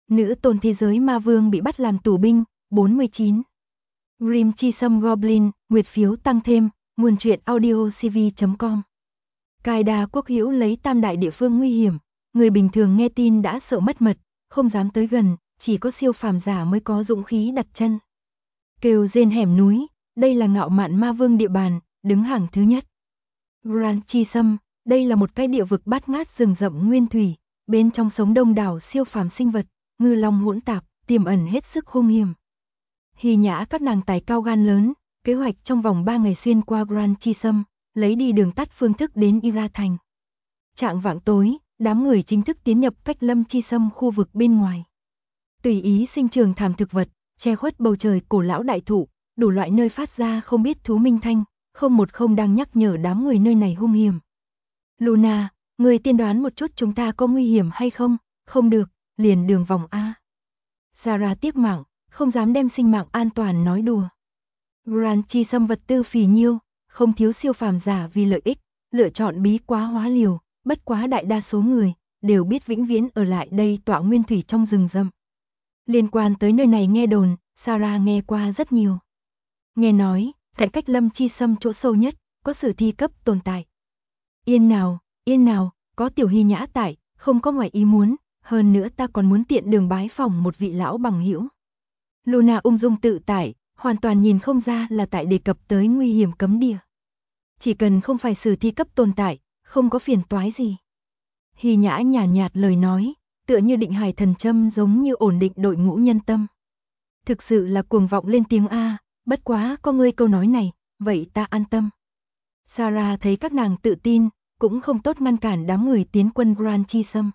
Nữ tôn thế giới ma vương bị bắt làm tù binh, 49. Grim Chi Sâm Goblin, nguyệt phiếu tăng thêm, nguồn truyện audio cv.com. Cai đa quốc hữu lấy tam đại địa phương nguy hiểm, người bình thường nghe tin đã sợ mất mật, không dám tới gần, chỉ có siêu phàm giả mới có dũng khí đặt chân. Kêu rên hẻm núi, đây là ngạo mạn ma vương địa bàn, đứng hàng thứ nhất. Grand Chi Sâm, đây là một cái địa vực bát ngát rừng rậm nguyên thủy, bên trong sống đông đảo siêu phàm sinh vật, ngư long hỗn tạp, tiềm ẩn hết sức hung hiểm. Hy Nhã các nàng tài cao gan lớn, kế hoạch trong vòng 3 ngày xuyên qua Grand Chi Sâm, lấy đi đường tắt phương thức đến Ira Thành. Trạng vạng tối, đám người chính thức tiến nhập cách Lâm Chi Sâm khu vực bên ngoài. Tùy ý sinh trường thảm thực vật, che khuất bầu trời cổ lão đại thụ, đủ loại nơi phát ra không biết thú minh thanh, không đang nhắc nhở đám người nơi này hung hiểm. Luna, người tiên đoán một chút chúng ta có nguy hiểm hay không? Không được, liền đường vòng A. Sarah tiếc mạng, không dám đem sinh mạng an toàn nói đùa. Grand Chi Sâm vật tư phì nhiêu, không thiếu siêu phàm giả vì lợi ích, lựa chọn bí quá hóa liều, bất quá đại đa số người đều biết vĩnh viễn ở lại đây tọa nguyên thủy trong rừng rậm. Liên quan tới nơi này nghe đồn, Sarah nghe qua rất nhiều. Nghe nói, tại cách Lâm Chi Sâm chỗ sâu nhất, có sử thi cấp tồn tại. Yên nào, có tiểu Hy Nhã tại, không có ngoài ý muốn, hơn nữa ta còn muốn tiện đường bái phỏng một vị lão bằng hữu. Luna ung dung tự tại, hoàn toàn nhìn không ra là tại đề cập tới nguy hiểm cấm địa. Chỉ cần không phải sử thi cấp tồn tại, không có phiền toái gì. Hy Nhã nhàn nhạt lời nói, tựa như định hải thần châm giống như ổn định đội ngũ nhân tâm. Thực sự là cuồng vọng lên tiếng A, bất quá có ngươi câu nói này, vậy ta an tâm. Sarah thấy các nàng tự tin, cũng không tốt ngăn cản đám người tiến quân Grand Chi Sâm.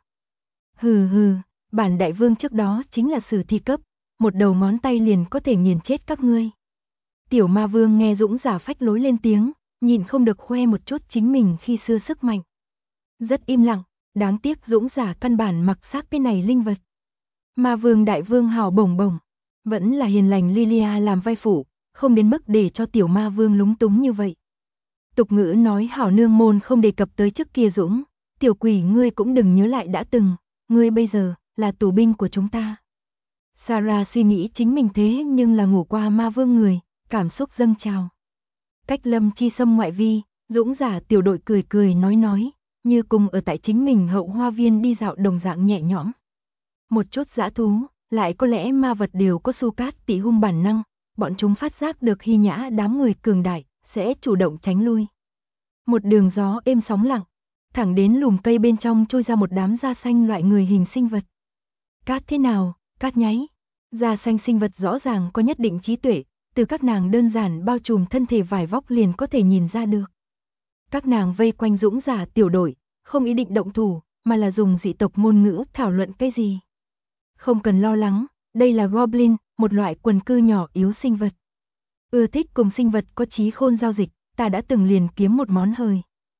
Hừ, bản đại vương trước đó chính là sử thi cấp, một đầu ngón tay liền có thể nghiền chết các ngươi. Tiểu ma vương nghe dũng giả phách lối lên tiếng, nhìn không được khoe một chút chính mình khi xưa sức mạnh. Rất im lặng, đáng tiếc dũng giả căn bản mặc xác cái này linh vật. Ma vương đại vương hào bổng bổng, vẫn là hiền lành Lilia làm vai phụ, không đến mức để cho tiểu ma vương lúng túng như vậy. Tục ngữ nói hảo nương môn không đề cập tới trước kia dũng, tiểu quỷ ngươi cũng đừng nhớ lại đã từng, ngươi bây giờ là tù binh của chúng ta. Sarah suy nghĩ chính mình thế nhưng là ngủ qua ma vương người, cảm xúc dâng trào. Cách Lâm Chi Sâm ngoại vi, dũng giả tiểu đội cười nói, như cùng ở tại chính mình hậu hoa viên đi dạo đồng dạng nhẹ nhõm. Một chút dã thú, lại có lẽ ma vật đều có su cát tỉ hung bản năng, bọn chúng phát giác được Hy Nhã đám người cường đại, sẽ chủ động tránh lui. Một đường gió êm sóng lặng, thẳng đến lùm cây bên trong trôi ra một đám da xanh loại người hình sinh vật. Cát thế nào, cát nháy. Da xanh sinh vật rõ ràng có nhất định trí tuệ, từ các nàng đơn giản bao trùm thân thể vải vóc liền có thể nhìn ra được. Các nàng vây quanh dũng giả tiểu đội, không ý định động thủ, mà là dùng dị tộc ngôn ngữ thảo luận cái gì. Không cần lo lắng, đây là Goblin, một loại quần cư nhỏ yếu sinh vật. Ưa thích cùng sinh vật có trí khôn giao dịch, ta đã từng liền kiếm một món hời.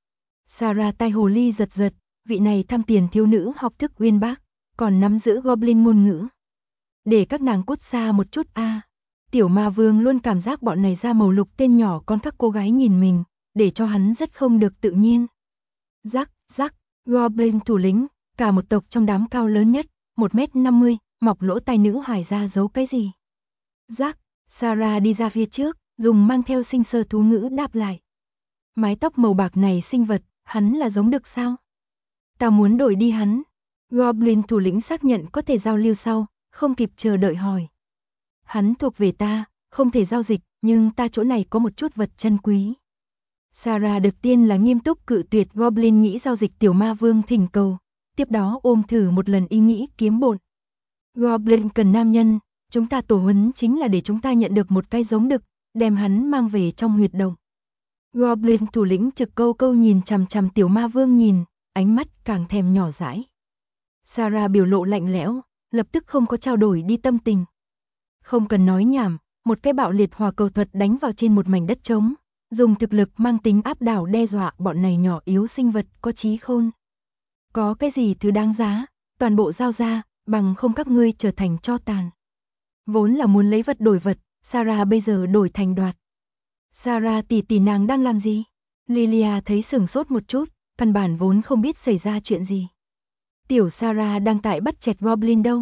Sarah tai hồ ly giật, vị này tham tiền thiếu nữ học thức uyên bác, còn nắm giữ Goblin ngôn ngữ. Để các nàng cút xa một chút a. Tiểu ma vương luôn cảm giác bọn này da màu lục tên nhỏ con các cô gái nhìn mình, để cho hắn rất không được tự nhiên. Rắc, Goblin thủ lĩnh, cả một tộc trong đám cao lớn nhất, 1m50, mọc lỗ tai nữ hài ra giấu cái gì? Rắc, Sarah đi ra phía trước, dùng mang theo sinh sơ thú ngữ đáp lại. Mái tóc màu bạc này sinh vật, hắn là giống được sao? Ta muốn đổi đi hắn. Goblin thủ lĩnh xác nhận có thể giao lưu sau, không kịp chờ đợi hỏi. Hắn thuộc về ta, không thể giao dịch, nhưng ta chỗ này có một chút vật chân quý. Sarah được tiên là nghiêm túc cự tuyệt Goblin nghĩ giao dịch tiểu ma vương thỉnh cầu, tiếp đó ôm thử một lần ý nghĩ kiếm bộn. Goblin cần nam nhân, chúng ta tổ huấn chính là để chúng ta nhận được một cái giống đực, đem hắn mang về trong huyệt động. Goblin thủ lĩnh trực câu nhìn chằm chằm tiểu ma vương nhìn, ánh mắt càng thèm nhỏ dãi. Sarah biểu lộ lạnh lẽo, lập tức không có trao đổi đi tâm tình. Không cần nói nhảm, một cái bạo liệt hỏa cầu thuật đánh vào trên một mảnh đất trống, dùng thực lực mang tính áp đảo đe dọa bọn này nhỏ yếu sinh vật có trí khôn. Có cái gì thứ đáng giá, toàn bộ giao ra, bằng không các ngươi trở thành tro tàn. Vốn là muốn lấy vật đổi vật, Sarah bây giờ đổi thành đoạt. Sarah tỷ nàng đang làm gì? Lilia thấy sửng sốt một chút, căn bản vốn không biết xảy ra chuyện gì. Tiểu Sarah đang tại bắt chẹt Goblin đâu?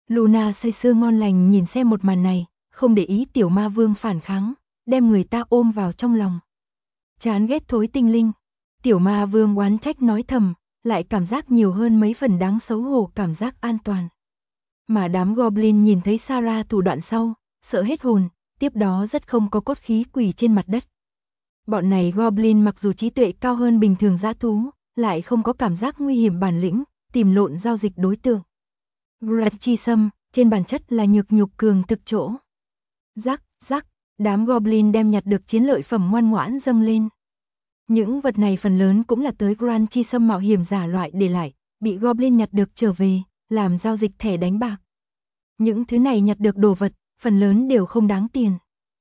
Luna say sưa ngon lành nhìn xem một màn này, không để ý tiểu ma vương phản kháng, đem người ta ôm vào trong lòng. Chán ghét thối tinh linh. Tiểu ma vương oán trách nói thầm, lại cảm giác nhiều hơn mấy phần đáng xấu hổ cảm giác an toàn. Mà đám goblin nhìn thấy Sarah thủ đoạn sau, sợ hết hồn, tiếp đó rất không có cốt khí quỳ trên mặt đất. Bọn này goblin mặc dù trí tuệ cao hơn bình thường dã thú, lại không có cảm giác nguy hiểm bản lĩnh, tìm lộn giao dịch đối tượng. Grant chi sâm, trên bản chất là nhược nhục cường thực chỗ. Rắc, rắc, đám goblin đem nhặt được chiến lợi phẩm ngoan ngoãn dâng lên. Những vật này phần lớn cũng là tới Grant chi sâm mạo hiểm giả loại để lại, bị goblin nhặt được trở về, làm giao dịch thẻ đánh bạc. Những thứ này nhặt được đồ vật, phần lớn đều không đáng tiền.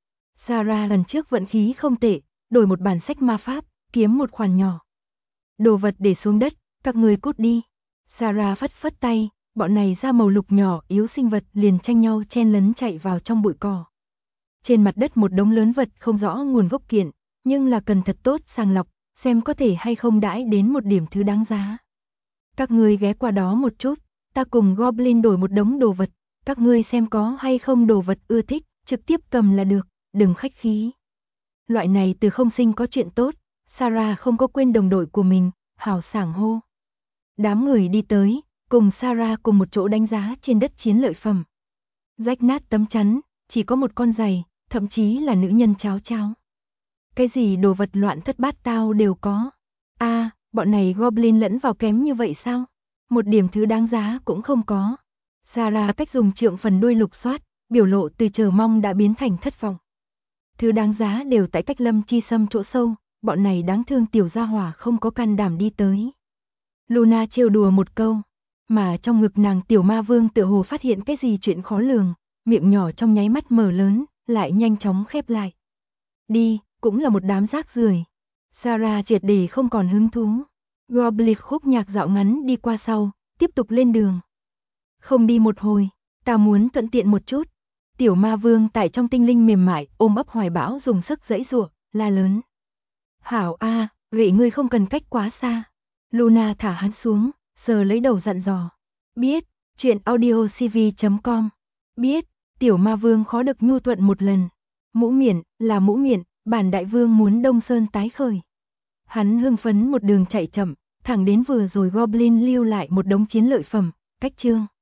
Sarah lần trước vận khí không tệ, đổi một bản sách ma pháp, kiếm một khoản nhỏ. Đồ vật để xuống đất, các người cút đi. Sarah phất phất tay, bọn này da màu lục nhỏ yếu sinh vật liền tranh nhau chen lấn chạy vào trong bụi cỏ. Trên mặt đất một đống lớn vật không rõ nguồn gốc kiện, nhưng là cần thật tốt sàng lọc, xem có thể hay không đãi đến một điểm thứ đáng giá. Các ngươi ghé qua đó một chút, ta cùng goblin đổi một đống đồ vật, các ngươi xem có hay không đồ vật ưa thích, trực tiếp cầm là được, đừng khách khí. Loại này từ không sinh có chuyện tốt, Sarah không có quên đồng đội của mình, hào sảng hô. Đám người đi tới, cùng Sarah cùng một chỗ đánh giá trên đất chiến lợi phẩm. Rách nát tấm chắn, chỉ có một con giày, thậm chí là nữ nhân cháo cháo. Cái gì đồ vật loạn thất bát tao đều có. Bọn này goblin lẫn vào kém như vậy sao? Một điểm thứ đáng giá cũng không có. Sarah cách dùng trượng phần đuôi lục soát, biểu lộ từ chờ mong đã biến thành thất vọng. Thứ đáng giá đều tại cách lâm chi sâm chỗ sâu, bọn này đáng thương tiểu gia hỏa không có can đảm đi tới. Luna trêu đùa một câu, mà trong ngực nàng tiểu ma vương tựa hồ phát hiện cái gì chuyện khó lường, miệng nhỏ trong nháy mắt mở lớn, lại nhanh chóng khép lại. Đi, cũng là một đám rác rưởi. Sarah triệt để không còn hứng thú. Goblin khúc nhạc dạo ngắn đi qua sau, tiếp tục lên đường. Không đi một hồi, ta muốn thuận tiện một chút. Tiểu ma vương tại trong tinh linh mềm mại ôm ấp hoài bão dùng sức giãy giụa, la lớn. Hảo vậy ngươi không cần cách quá xa. Luna thả hắn xuống, sờ lấy đầu dặn dò. Biết, chuyện audiocv.com. Biết, tiểu ma vương khó được nhu thuận một lần. Mũ miệng, là mũ miệng, bản đại vương muốn Đông Sơn tái khởi. Hắn hưng phấn một đường chạy chậm, thẳng đến vừa rồi goblin lưu lại một đống chiến lợi phẩm, cách chương.